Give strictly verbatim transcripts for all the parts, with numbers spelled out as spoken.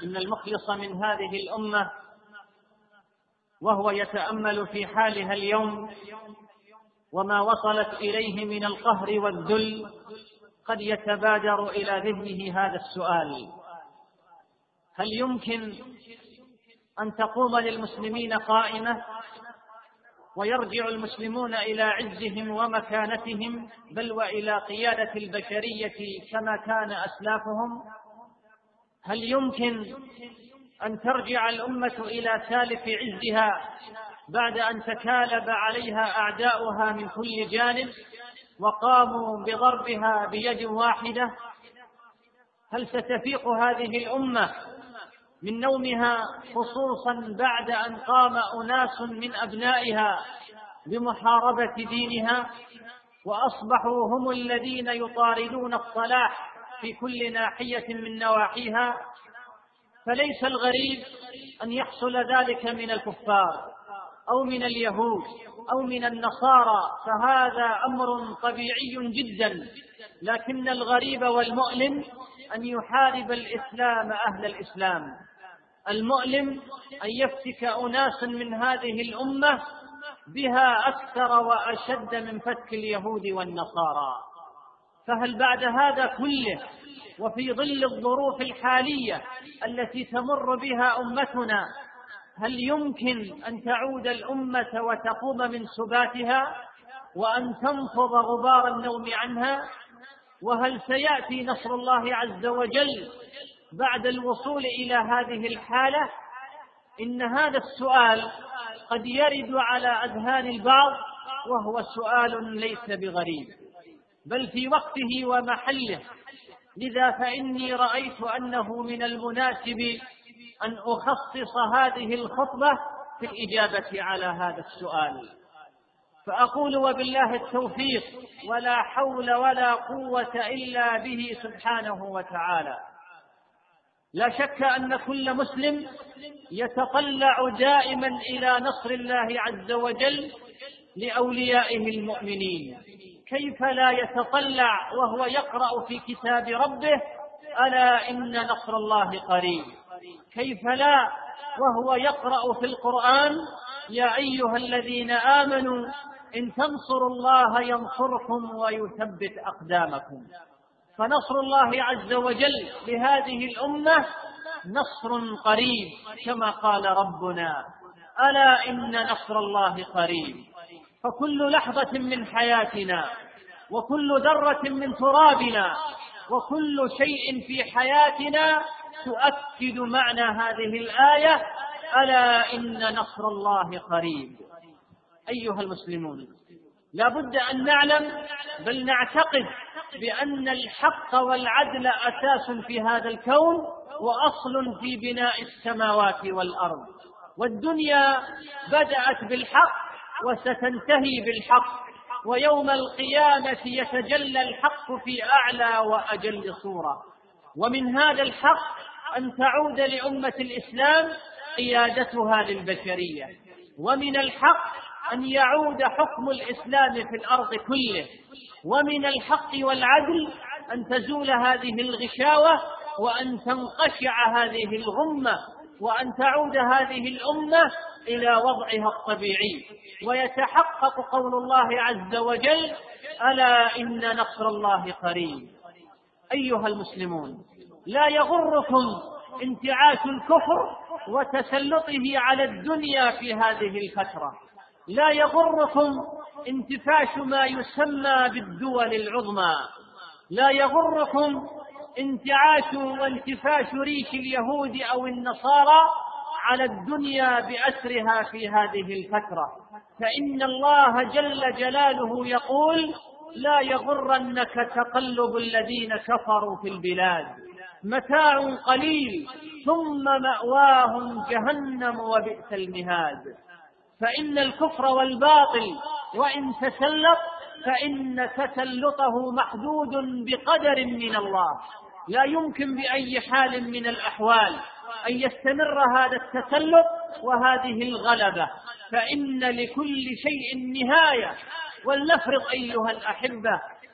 إن المخلص من هذه الأمة وهو يتأمل في حالها اليوم وما وصلت إليه من القهر والذل قد يتبادر إلى ذهنه هذا السؤال: هل يمكن أن تقوم للمسلمين قائمة ويرجع المسلمون إلى عزهم ومكانتهم بل وإلى قيادة البشرية كما كان أسلافهم؟ هل يمكن أن ترجع الأمة إلى سالف عزها بعد أن تكالب عليها أعداؤها من كل جانب وقاموا بضربها بيد واحدة؟ هل ستفيق هذه الأمة من نومها خصوصا بعد أن قام أناس من أبنائها بمحاربة دينها وأصبحوا هم الذين يطاردون الصلاح في كل ناحية من نواحيها؟ فليس الغريب أن يحصل ذلك من الكفار أو من اليهود أو من النصارى، فهذا أمر طبيعي جدا، لكن الغريب والمؤلم أن يحارب الإسلام أهل الإسلام. المؤلم أن يفتك أناس من هذه الأمة بها أكثر وأشد من فتك اليهود والنصارى. فهل بعد هذا كله وفي ظل الظروف الحالية التي تمر بها أمتنا هل يمكن أن تعود الأمة وتقوم من سباتها وأن تنفض غبار النوم عنها؟ وهل سيأتي نصر الله عز وجل بعد الوصول إلى هذه الحالة؟ إن هذا السؤال قد يرد على أذهان البعض، وهو سؤال ليس بغريب بل في وقته ومحله. لذا فإني رأيت أنه من المناسب أن أخصص هذه الخطبة في الإجابة على هذا السؤال، فأقول: وبالله التوفيق، ولا حول ولا قوة إلا به سبحانه وتعالى. لا شك أن كل مسلم يتطلع دائما إلى نصر الله عز وجل لأوليائه المؤمنين. كيف لا يتطلع وهو يقرأ في كتاب ربه: ألا إن نصر الله قريب؟ كيف لا وهو يقرأ في القرآن: يا أيها الذين آمنوا إن تنصروا الله ينصركم ويثبت أقدامكم؟ فنصر الله عز وجل لهذه الأمة نصر قريب، كما قال ربنا: ألا إن نصر الله قريب. فكل لحظة من حياتنا وكل ذرة من ترابنا وكل شيء في حياتنا تؤكد معنى هذه الآية: ألا إن نصر الله قريب. أيها المسلمون، لا بد أن نعلم بل نعتقد بأن الحق والعدل أساس في هذا الكون وأصل في بناء السماوات والأرض، والدنيا بدأت بالحق وستنتهي بالحق، ويوم القيامة يتجلى الحق في أعلى وأجل صورة. ومن هذا الحق أن تعود لأمة الإسلام قيادتها للبشرية، ومن الحق أن يعود حكم الإسلام في الأرض كله، ومن الحق والعدل أن تزول هذه الغشاوة وأن تنقشع هذه الغمة وأن تعود هذه الأمة إلى وضعها الطبيعي، ويتحقق قول الله عز وجل: ألا إن نصر الله قريب. أيها المسلمون، لا يغركم انتعاش الكفر وتسلطه على الدنيا في هذه الفترة، لا يغركم انتفاش ما يسمى بالدول العظمى، لا يغركم انتعاش وانتفاش ريش اليهود أو النصارى على الدنيا بأسرها في هذه الفترة، فإن الله جل جلاله يقول: لا يغرنك تقلب الذين كفروا في البلاد، متاع قليل ثم مأواهم جهنم وبئس المهاد. فإن الكفر والباطل وإن تسلط فإن تسلطه محدود بقدر من الله، لا يمكن بأي حال من الأحوال أن يستمر هذا التسلط وهذه الغلبة، فإن لكل شيء نهاية. ولنفرض أيها الأحبة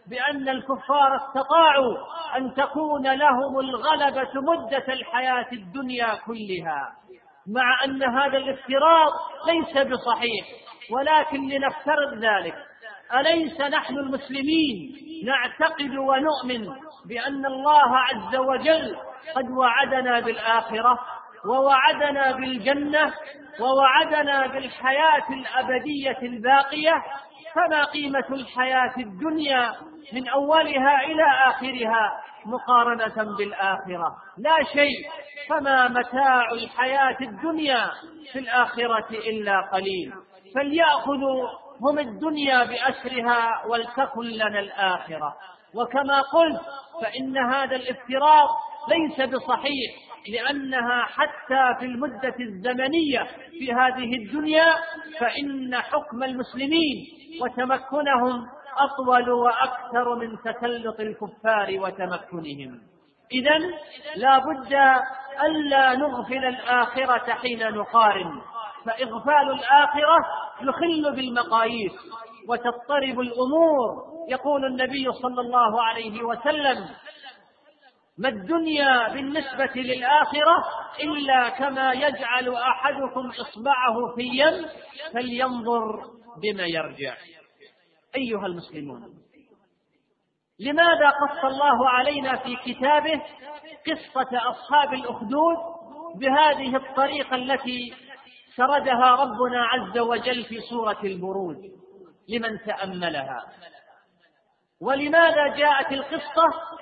بأن الكفار استطاعوا أن تكون لهم الغلبة مدة الحياة الدنيا كلها، مع أن هذا الافتراض ليس بصحيح، ولكن لنفترض ذلك. أليس نحن المسلمين نعتقد ونؤمن بأن الله عز وجل قد وعدنا بالآخرة، ووعدنا بالجنة، ووعدنا بالحياة الأبدية الباقية؟ فما قيمة الحياة الدنيا من أولها إلى آخرها مقارنة بالآخرة؟ لا شيء. فما متاع الحياة الدنيا في الآخرة إلا قليل. فليأخذوا هم الدنيا بأسرها ولتكن لنا الآخرة. وكما قلت فإن هذا الافتراض ليس بصحيح، لأنها حتى في المدة الزمنية في هذه الدنيا فإن حكم المسلمين وتمكنهم أطول وأكثر من تسلط الكفار وتمكنهم. إذن لا بد ألا نغفل الآخرة حين نقارن، فإغفال الآخرة يخل بالمقاييس وتضطرب الأمور. يقول النبي صلى الله عليه وسلم: ما الدنيا بالنسبة للآخرة إلا كما يجعل أحدكم إصبعه في يم فلينظر بما يرجع. أيها المسلمون، لماذا قص الله علينا في كتابه قصة أصحاب الأخدود بهذه الطريقة التي سردها ربنا عز وجل في سورة البروج لمن تأملها؟ ولماذا جاءت القصة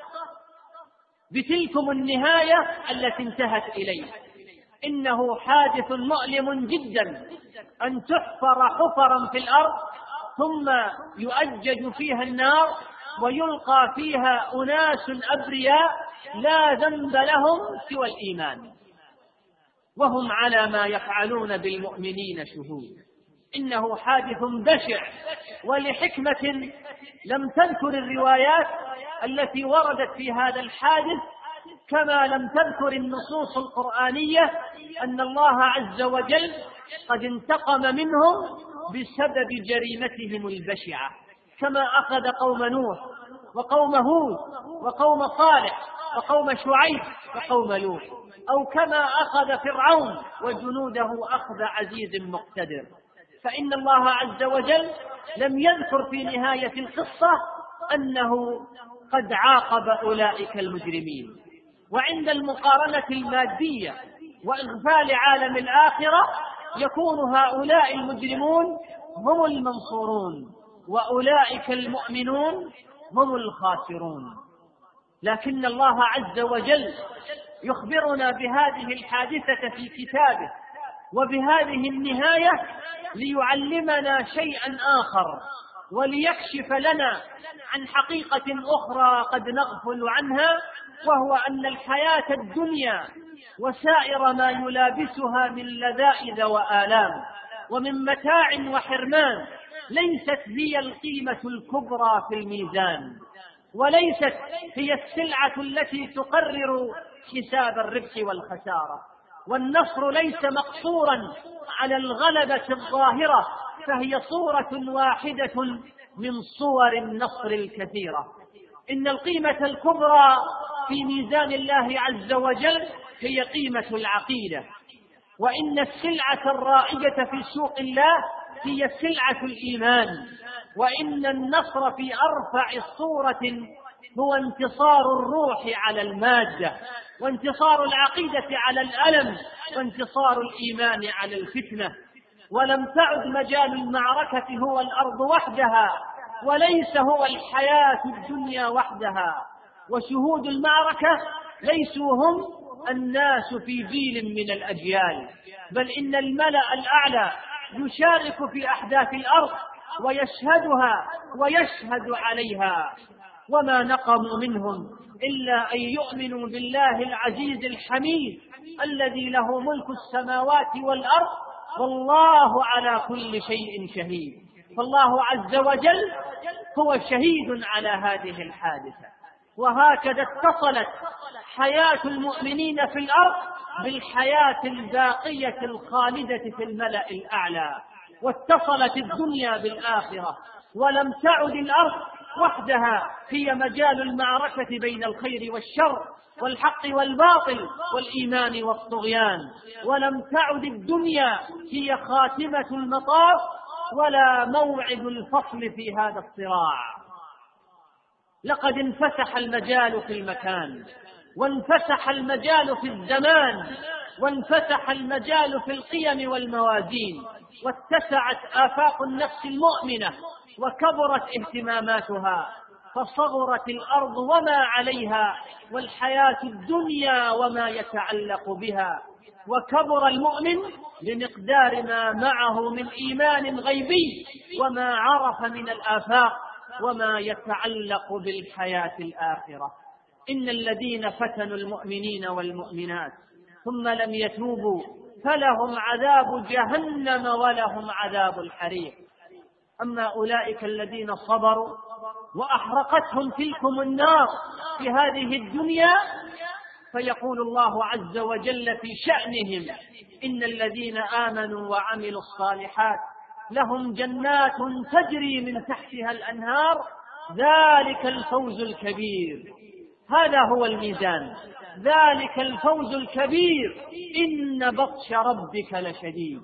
بتلكم النهاية التي انتهت إليه؟ إنه حادث مؤلم جدا أن تحفر حفرا في الأرض ثم يؤجج فيها النار ويلقى فيها أناس أبرياء لا ذنب لهم سوى الإيمان، وهم على ما يفعلون بالمؤمنين شهود. إنه حادث بشع، ولحكمة لم تذكر الروايات التي وردت في هذا الحادث، كما لم تذكر النصوص القرآنية أن الله عز وجل قد انتقم منهم بسبب جريمتهم البشعة، كما أخذ قوم نوح وقوم هود وقوم صالح وقوم شعيب وقوم لوط، أو كما أخذ فرعون وجنوده أخذ عزيز مقتدر. فإن الله عز وجل لم يذكر في نهاية القصة أنه قد عاقب أولئك المجرمين. وعند المقارنة المادية وإغفال عالم الآخرة يكون هؤلاء المجرمون هم المنصورون وأولئك المؤمنون هم الخاسرون. لكن الله عز وجل يخبرنا بهذه الحادثة في كتابه وبهذه النهاية ليعلمنا شيئا آخر وليكشف لنا عن حقيقة أخرى قد نغفل عنها، وهو أن الحياة الدنيا وسائر ما يلابسها من لذائذ وآلام ومن متاع وحرمان ليست هي القيمة الكبرى في الميزان، وليست هي السلعة التي تقرر حساب الربح والخسارة. والنصر ليس مقصورا على الغلبة الظاهرة، فهي صورة واحدة من صور النصر الكثيرة. إن القيمة الكبرى في ميزان الله عز وجل هي قيمة العقيدة، وإن السلعة الرائجة في سوق الله هي سلعة الإيمان، وإن النصر في أرفع صورة هو انتصار الروح على المادة، وانتصار العقيدة على الألم، وانتصار الإيمان على الفتنة. ولم تعد مجال المعركة هو الأرض وحدها، وليس هو الحياة الدنيا وحدها، وشهود المعركة ليسوا هم الناس في جيل من الأجيال، بل إن الملأ الأعلى يشارك في أحداث الأرض ويشهدها ويشهد عليها. وما نقموا منهم إلا أن يؤمنوا بالله العزيز الحميد الذي له ملك السماوات والأرض والله على كل شيء شهيد. فالله عز وجل هو شهيد على هذه الحادثة. وهكذا اتصلت حياة المؤمنين في الأرض بالحياة الباقية الخالدة في الملأ الأعلى، واتصلت الدنيا بالآخرة، ولم تعد الأرض وحدها هي مجال المعركة بين الخير والشر والحق والباطل والإيمان والطغيان، ولم تعد الدنيا هي خاتمة المطاف ولا موعد الفصل في هذا الصراع. لقد انفسح المجال في المكان، وانفسح المجال في الزمان، وانفسح المجال في القيم والموازين، واتسعت آفاق النفس المؤمنة وكبرت اهتماماتها، فصغرت الأرض وما عليها والحياة الدنيا وما يتعلق بها، وكبر المؤمن بمقدار ما معه من إيمان غيبي وما عرف من الآفاق وما يتعلق بالحياة الآخرة. إن الذين فتنوا المؤمنين والمؤمنات ثم لم يتوبوا فلهم عذاب جهنم ولهم عذاب الحريق. أما أولئك الذين صبروا وأحرقتهم تلكم النار في هذه الدنيا فيقول الله عز وجل في شأنهم: إن الذين آمنوا وعملوا الصالحات لهم جنات تجري من تحتها الأنهار ذلك الفوز الكبير. هذا هو الميزان، ذلك الفوز الكبير، إن بطش ربك لشديد.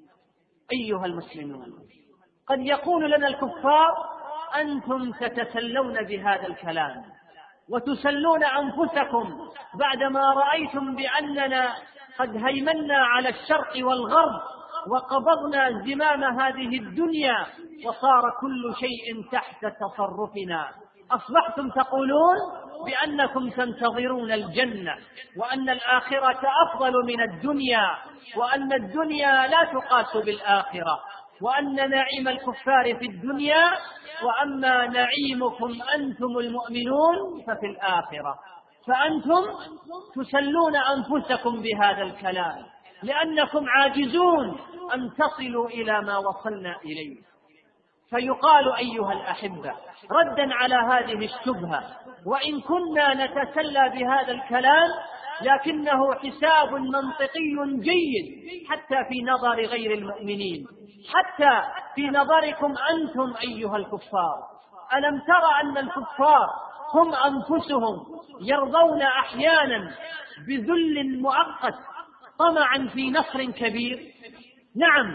أيها المسلمون، قد يقول لنا الكفار: أنتم تتسلون بهذا الكلام وتسلون أنفسكم بعدما رأيتم بأننا قد هيمنا على الشرق والغرب وقبضنا زمام هذه الدنيا وصار كل شيء تحت تصرفنا. أصبحتم تقولون بأنكم تنتظرون الجنة، وأن الآخرة أفضل من الدنيا، وأن الدنيا لا تقاس بالآخرة، وأن نعيم الكفار في الدنيا وأما نعيمكم أنتم المؤمنون ففي الآخرة. فأنتم تسلون أنفسكم بهذا الكلام لأنكم عاجزون أن تصلوا إلى ما وصلنا إليه. فيقال أيها الأحبة ردا على هذه الشبهة: وإن كنا نتسلى بهذا الكلام لكنه حساب منطقي جيد حتى في نظر غير المؤمنين، حتى في نظركم أنتم أيها الكفار. ألم تر أن الكفار هم أنفسهم يرضون أحيانا بذل مؤقت طمعا في نصر كبير؟ نعم،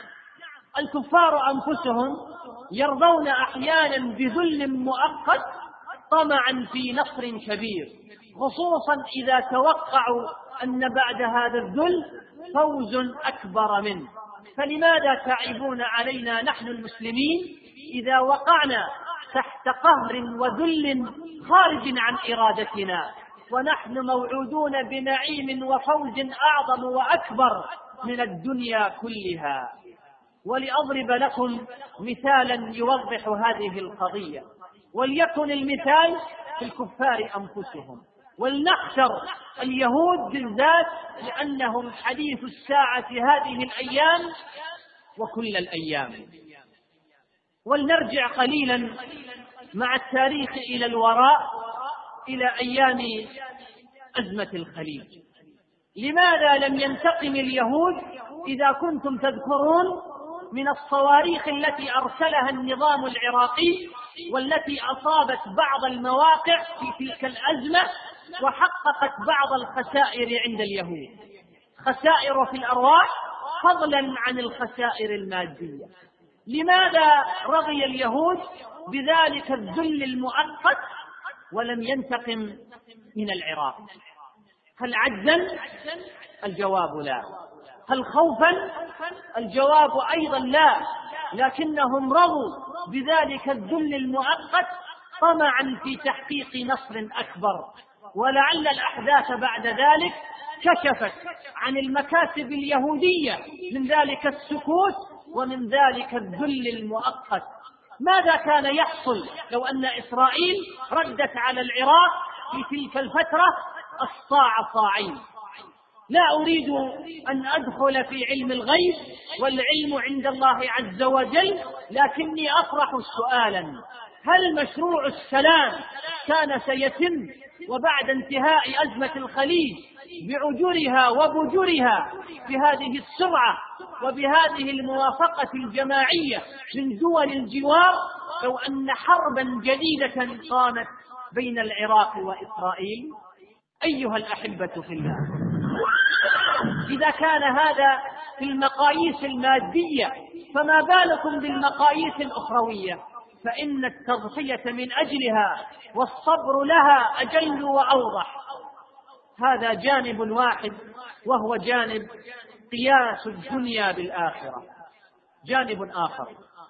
الكفار أنفسهم يرضون أحيانا بذل مؤقت طمعا في نصر كبير، خصوصا إذا توقعوا أن بعد هذا الذل فوز أكبر منه. فلماذا تعيبون علينا نحن المسلمين إذا وقعنا تحت قهر وذل خارج عن إرادتنا، ونحن موعودون بنعيم وفوز أعظم وأكبر من الدنيا كلها؟ ولأضرب لكم مثالا يوضح هذه القضية، وليكن المثال في الكفار أنفسهم، ولنخسر اليهود بالذات لأنهم حديث الساعة هذه الأيام وكل الأيام. ولنرجع قليلا مع التاريخ إلى الوراء إلى أيام أزمة الخليج. لماذا لم ينتقم اليهود إذا كنتم تذكرون من الصواريخ التي أرسلها النظام العراقي والتي أصابت بعض المواقع في تلك الأزمة وحققت بعض الخسائر عند اليهود، خسائر في الأرواح فضلا عن الخسائر المادية؟ لماذا رضي اليهود بذلك الذل المؤقت ولم ينتقم من العراق؟ هل عجزا؟ الجواب لا. هل خوفا؟ الجواب أيضا لا، لكنهم رضوا بذلك الذل المؤقت طمعا في تحقيق نصر أكبر. ولعل الأحداث بعد ذلك كشفت عن المكاسب اليهودية من ذلك السكوت ومن ذلك الذل المؤقت. ماذا كان يحصل لو أن إسرائيل ردت على العراق في تلك الفترة الصاع صاعين؟ لا أريد أن أدخل في علم الغيب، والعلم عند الله عز وجل، لكني أطرح سؤالا: هل مشروع السلام كان سيتم وبعد انتهاء أزمة الخليج بعجرها وبجرها بهذه السرعة وبهذه الموافقة الجماعية من دول الجوار؟ لو أن حربا جديدة قامت بين العراق وإسرائيل؟ أيها الأحبة في الله، إذا كان هذا في المقاييس المادية فما بالكم بالمقاييس الأخروية، فإن التضحية من أجلها والصبر لها أجل وأوضح. هذا جانب واحد، وهو جانب قياس الدنيا بالآخرة. جانب آخر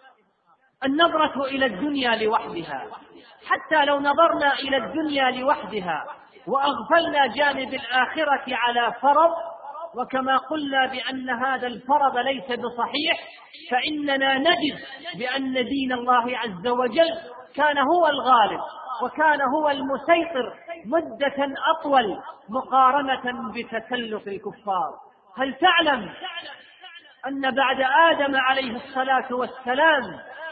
النظرة إلى الدنيا لوحدها. حتى لو نظرنا إلى الدنيا لوحدها وأغفلنا جانب الآخرة على فرض، وكما قلنا بأن هذا الفرض ليس بصحيح، فإننا نجد بأن دين الله عز وجل كان هو الغالب وكان هو المسيطر مدة أطول مقارنة بتكلف الكفار. هل تعلم أن بعد آدم عليه الصلاة والسلام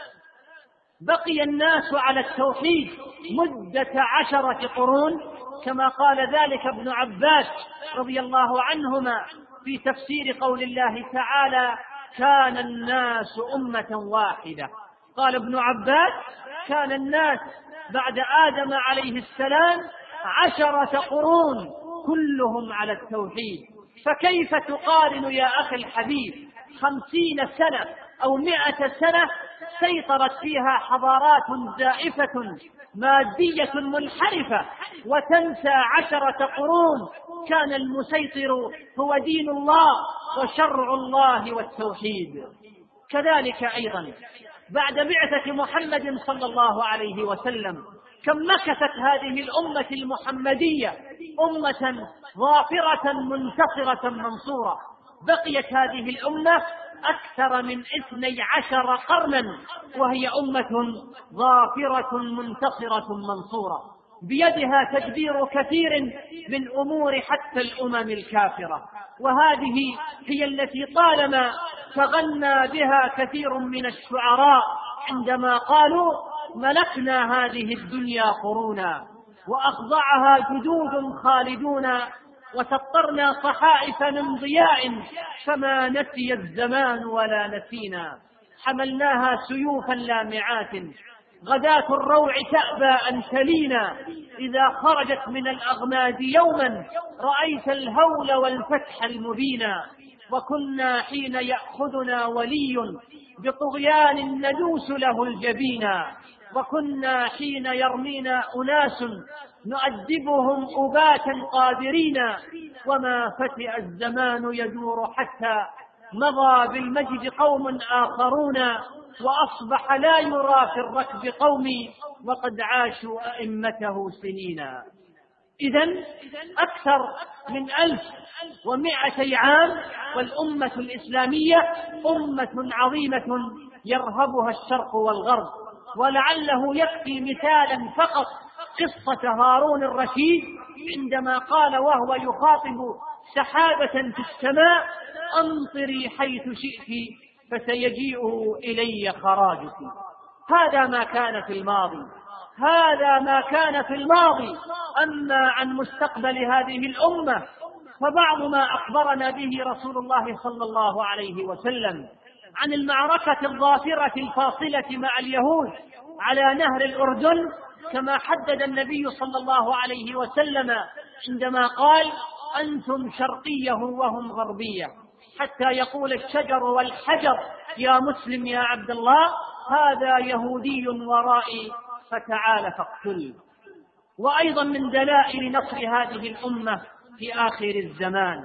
بقي الناس على التوحيد مدة عشرة قرون، كما قال ذلك ابن عباس رضي الله عنهما في تفسير قول الله تعالى: كان الناس أمة واحدة. قال ابن عباس: كان الناس بعد آدم عليه السلام عشرة قرون كلهم على التوحيد. فكيف تقارن يا أخي الحبيب خمسين سنة أو مئة سنة سيطرت فيها حضارات زائفة مادية منحرفة، وتنسى عشرة قرون كان المسيطر هو دين الله وشرع الله والتوحيد؟ كذلك أيضا بعد بعثة محمد صلى الله عليه وسلم كم مكثت هذه الأمة المحمدية أمة ظافرة منتصرة منصورة. بقيت هذه الأمة أكثر من اثني عشر قرنا وهي أمة ظافرة منتصرة منصورة، بيدها تدبير كثير من أمور حتى الأمم الكافرة. وهذه هي التي طالما تغنى بها كثير من الشعراء عندما قالوا: ملكنا هذه الدنيا قرونا وأخضعها جدود خالدون، وسطرنا صحائف من ضياء فما نسي الزمان ولا نسينا. حملناها سيوفا لامعات غداة الروع تأبى أن تلينا، إذا خرجت من الأغماد يوما رأيت الهول والفتح المبينا. وكنا حين يأخذنا ولي بطغيان ندوس له الجبينا، وكنا حين يرمينا أناس نؤدبهم أباتا قادرين. وما فتئ الزمان يدور حتى مضى بالمجد قوم آخرون، وأصبح لا يرى في الركب قومي وقد عاشوا أئمته سنينا. إذن أكثر من ألف ومائتي عام والأمة الإسلامية أمة عظيمة يرهبها الشرق والغرب. ولعله يكفي مثالا فقط قصة هارون الرشيد عندما قال وهو يخاطب سحابة في السماء: أمطري حيث شئت فسيجيء إلي خراجك. هذا ما كان في الماضي، هذا ما كان في الماضي. أما عن مستقبل هذه الأمة فبعض ما أخبرنا به رسول الله صلى الله عليه وسلم عن المعركة الظافرة الفاصلة مع اليهود على نهر الأردن، كما حدد النبي صلى الله عليه وسلم عندما قال: أنتم شرقية وهم غربية، حتى يقول الشجر والحجر: يا مسلم يا عبد الله، هذا يهودي ورائي فتعال فاقتل. وأيضا من دلائل نصر هذه الأمة في آخر الزمان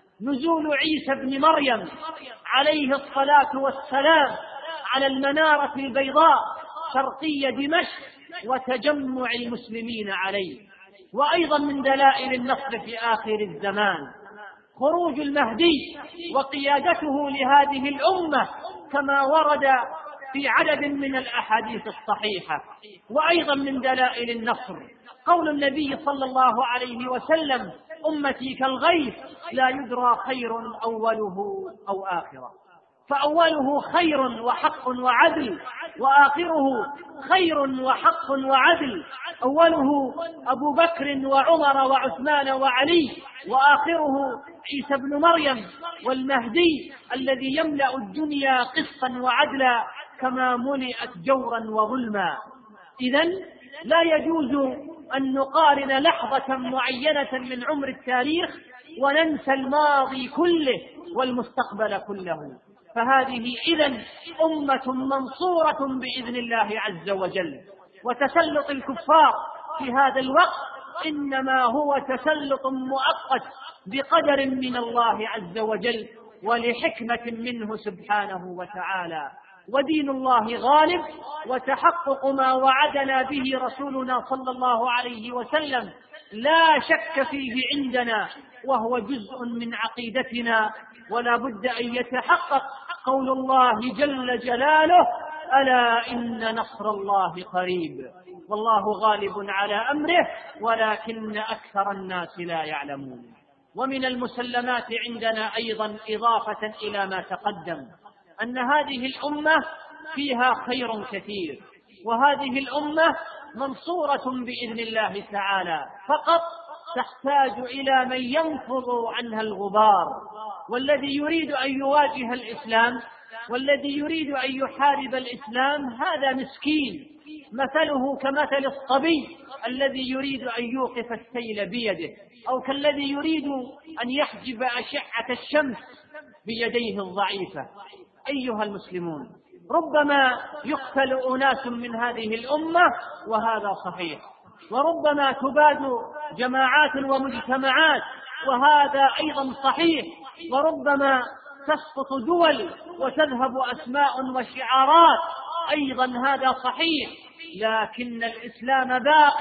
نزول عيسى بن مريم عليه الصلاة والسلام على المنارة البيضاء شرقي دمشق وتجمع المسلمين عليه. وأيضا من دلائل النصر في آخر الزمان خروج المهدي وقيادته لهذه الأمة كما ورد في عدد من الأحاديث الصحيحة. وأيضا من دلائل النصر قول النبي صلى الله عليه وسلم: أمتي كالغيث لا يدرى خير أوله أو آخره. فأوله خير وحق وعدل، وآخره خير وحق وعدل. أوله أبو بكر وعمر وعثمان وعلي، وآخره عيسى بن مريم والمهدي الذي يملأ الدنيا قسطا وعدلا. كما ملئت جورا وظلما. إذن لا يجوز أن نقارن لحظة معينة من عمر التاريخ وننسى الماضي كله والمستقبل كله. فهذه إذن أمة منصورة بإذن الله عز وجل. وتسلط الكفار في هذا الوقت إنما هو تسلط مؤقت بقدر من الله عز وجل ولحكمة منه سبحانه وتعالى. ودين الله غالب، وتحقق ما وعدنا به رسولنا صلى الله عليه وسلم لا شك فيه عندنا، وهو جزء من عقيدتنا، ولا بد أن يتحقق قول الله جل جلاله: ألا إن نصر الله قريب. والله غالب على أمره ولكن أكثر الناس لا يعلمون. ومن المسلمات عندنا أيضا إضافة إلى ما تقدم أن هذه الأمة فيها خير كثير، وهذه الأمة منصورة بإذن الله تعالى، فقط تحتاج إلى من ينفض عنها الغبار. والذي يريد أن يواجه الإسلام والذي يريد أن يحارب الإسلام هذا مسكين، مثله كمثل الصبي الذي يريد أن يوقف السيل بيده، أو كالذي يريد أن يحجب أشعة الشمس بيديه الضعيفة. أيها المسلمون، ربما يقتل أناس من هذه الأمة وهذا صحيح، وربما تباد جماعات ومجتمعات وهذا أيضا صحيح، وربما تسقط دول وتذهب أسماء وشعارات أيضا هذا صحيح، لكن الإسلام باق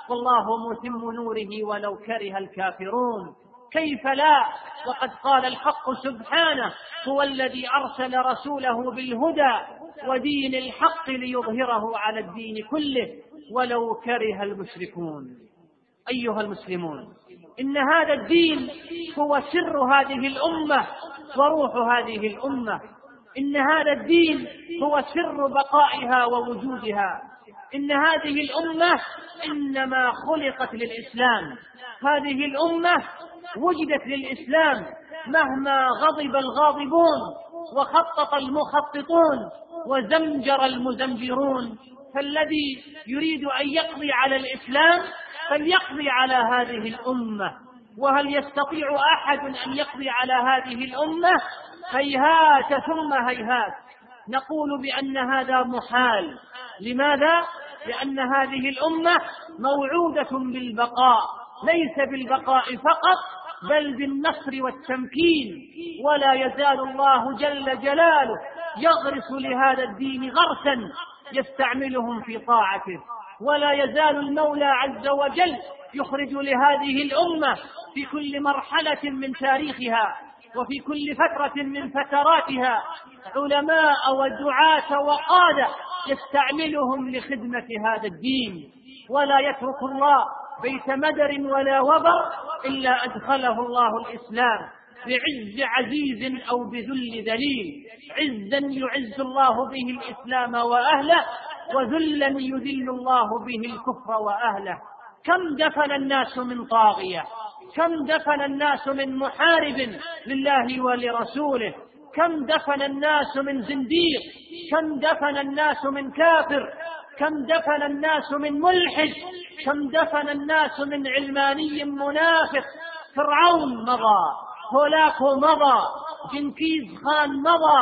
والله متم نوره ولو كره الكافرون. كيف لا؟ وقد قال الحق سبحانه: هو الذي أرسل رسوله بالهدى ودين الحق ليظهره على الدين كله ولو كره المشركون. أيها المسلمون، إن هذا الدين هو سر هذه الأمة وروح هذه الأمة. إن هذا الدين هو سر بقائها ووجودها. إن هذه الأمة إنما خلقت للإسلام. هذه الأمة وجدت للإسلام مهما غضب الغاضبون وخطط المخططون وزمجر المزمجرون. فالذي يريد أن يقضي على الإسلام فليقضي على هذه الأمة. وهل يستطيع أحد أن يقضي على هذه الأمة؟ هيهات ثم هيهات. نقول بأن هذا محال. لماذا؟ لأن هذه الأمة موعودة بالبقاء، ليس بالبقاء فقط بل بالنصر والتمكين. ولا يزال الله جل جلاله يغرس لهذا الدين غرسا يستعملهم في طاعته. ولا يزال المولى عز وجل يخرج لهذه الأمة في كل مرحلة من تاريخها وفي كل فترة من فتراتها علماء ودعاة وقادة يستعملهم لخدمة هذا الدين. ولا يترك الله بيت مدر ولا وبر إلا أدخله الله الإسلام بعز عزيز أو بذل ذليل. عزا يعز الله به الإسلام وأهله، وذلا يذل الله به الكفر وأهله. كم دفن الناس من طاغية، كم دفن الناس من محارب لله ولرسوله، كم دفن الناس من زنديق، كم دفن الناس من كافر، كم دفن الناس من ملحد، كم دفن الناس من علماني منافق. فرعون مضى، هولاكو مضى، جنكيز خان مضى،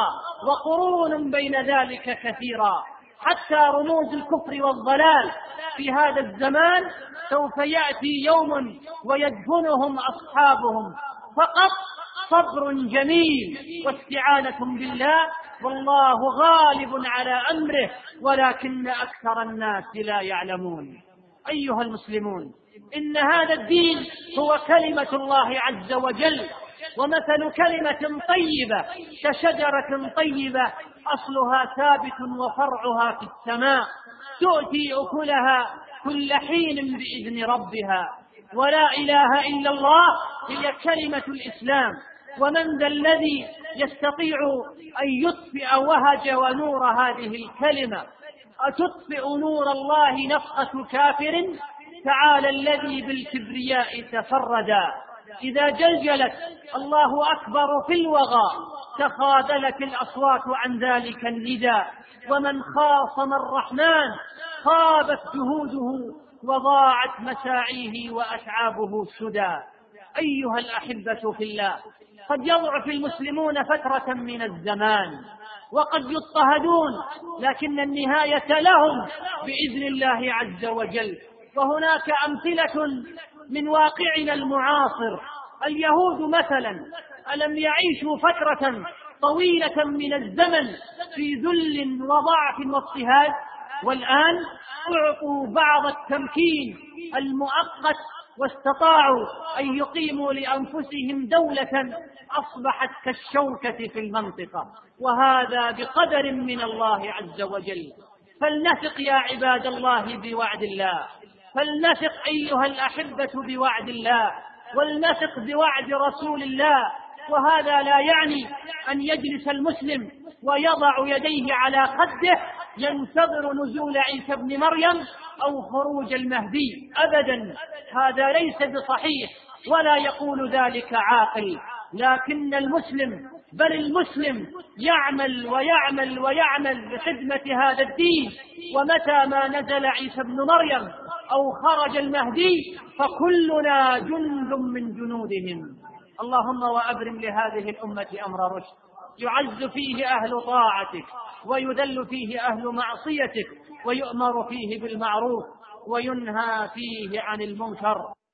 وقرون بين ذلك كثيرا. حتى رموز الكفر والضلال في هذا الزمان سوف يأتي يوم ويدفنهم أصحابهم. فقط صبر جميل واستعانة بالله، والله غالب على أمره ولكن أكثر الناس لا يعلمون. أيها المسلمون، إن هذا الدين هو كلمة الله عز وجل، ومثل كلمة طيبة كشجرة طيبة أصلها ثابت وفرعها في السماء، تؤتي أكلها كل حين بإذن ربها. ولا إله إلا الله هي كلمة الإسلام. ومن ذا الذي يستطيع أن يطفئ وهج ونور هذه الكلمة؟ أتطفئ نور الله نفخة كافر؟ تعالى الذي بالكبرياء تفردا. إذا جلجلت الله أكبر في الوغى تخاذلت الأصوات عن ذلك النداء، ومن خاصم الرحمن خابت جهوده وضاعت مساعيه وأتعابه سدى. أيها الأحبة في الله، قد يضعف المسلمون فترة من الزمان وقد يضطهدون، لكن النهاية لهم بإذن الله عز وجل. وهناك أمثلة من واقعنا المعاصر. اليهود مثلا ألم يعيشوا فترة طويلة من الزمن في ذل وضعف واضطهاد، والآن أعطوا بعض التمكين المؤقت واستطاعوا أن يقيموا لأنفسهم دولة أصبحت كالشوكة في المنطقة، وهذا بقدر من الله عز وجل. فلنثق يا عباد الله بوعد الله، فلنثق أيها الأحبة بوعد الله، ولنثق بوعد رسول الله. وهذا لا يعني أن يجلس المسلم ويضع يديه على خده ينتظر نزول عيسى ابن مريم أو خروج المهدي، أبدا، هذا ليس بصحيح ولا يقول ذلك عاقل. لكن المسلم، بل المسلم يعمل ويعمل ويعمل لخدمة هذا الدين، ومتى ما نزل عيسى ابن مريم أو خرج المهدي فكلنا جند من جنودهم. اللهم وأبرم لهذه الأمة أمر رشد يعز فيه أهل طاعتك ويذل فيه أهل معصيتك، ويؤمر فيه بالمعروف وينهى فيه عن المنكر.